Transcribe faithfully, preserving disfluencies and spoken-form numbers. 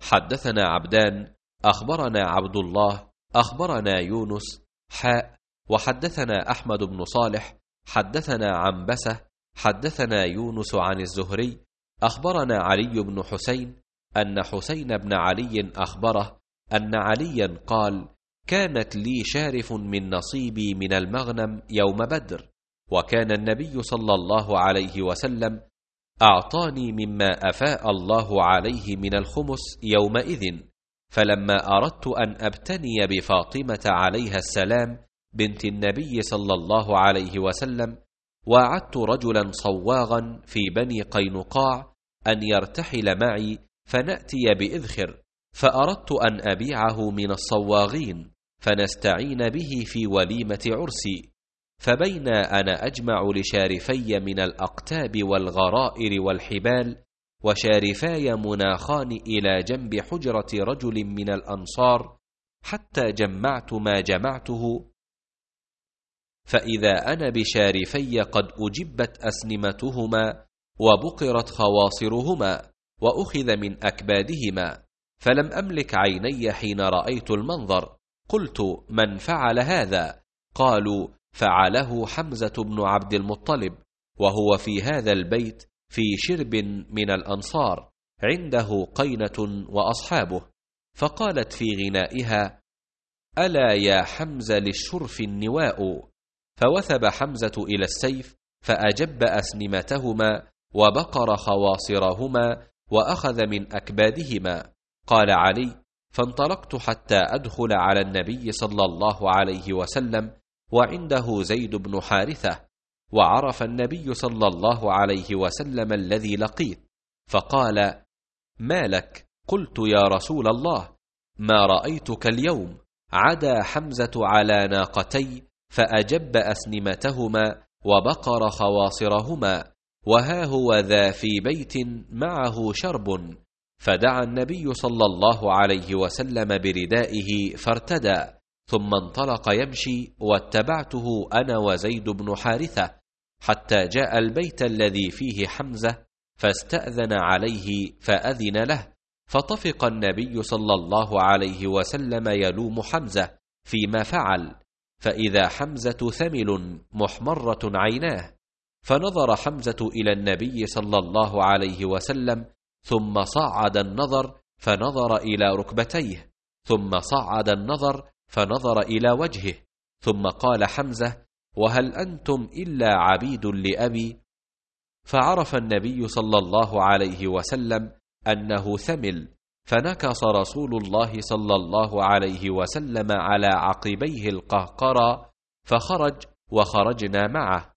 حدثنا عبدان أخبرنا عبد الله أخبرنا يونس حاء وحدثنا أحمد بن صالح حدثنا عنبسة حدثنا يونس عن الزهري أخبرنا علي بن حسين أن حسين بن علي أخبره أن عليا قال: كانت لي شارف من نصيبي من المغنم يوم بدر، وكان النبي صلى الله عليه وسلم أعطاني مما أفاء الله عليه من الخمس يومئذ، فلما أردت أن أبتني بفاطمة عليها السلام بنت النبي صلى الله عليه وسلم، وعدت رجلا صواغا في بني قينقاع أن يرتحل معي فنأتي بإذخر، فأردت أن أبيعه من الصواغين فنستعين به في وليمة عرسي، فبين أنا أجمع لشارفي من الأقتاب والغرائر والحبال وشارفاي مناخان إلى جنب حجرة رجل من الأنصار حتى جمعت ما جمعته، فإذا أنا بشارفي قد أجبت أسنمتهما وبقرت خواصرهما وأخذ من أكبادهما، فلم أملك عيني حين رأيت المنظر، قلت: من فعل هذا؟ قالوا: فعله حمزة بن عبد المطلب، وهو في هذا البيت في شرب من الأنصار عنده قينة وأصحابه. فقالت في غنائها: ألا يا حمزة للشرف النواء، فوثب حمزة إلى السيف فأجب أسنمتهما وبقر خواصرهما وأخذ من أكبادهما. قال علي: فانطلقت حتى أدخل على النبي صلى الله عليه وسلم وعنده زيد بن حارثة، وعرف النبي صلى الله عليه وسلم الذي لقيت، فقال: ما لك؟ قلت: يا رسول الله، ما رأيتك اليوم، عدا حمزة على ناقتي فأجب أسنمتهما وبقر خواصرهما، وها هو ذا في بيت معه شرب. فدعا النبي صلى الله عليه وسلم بردائه فارتدى، ثم انطلق يمشي، واتبعته أنا وزيد بن حارثة حتى جاء البيت الذي فيه حمزة، فاستأذن عليه فأذن له، فطفق النبي صلى الله عليه وسلم يلوم حمزة فيما فعل، فإذا حمزة ثمل محمرة عيناه، فنظر حمزة إلى النبي صلى الله عليه وسلم، ثم صعد النظر فنظر إلى ركبتيه، ثم صعد النظر فنظر إلى وجهه، ثم قال حمزة: وهل أنتم إلا عبيد لأبي؟ فعرف النبي صلى الله عليه وسلم أنه ثمل، فنكص رسول الله صلى الله عليه وسلم على عقبيه القهقرى، فخرج وخرجنا معه،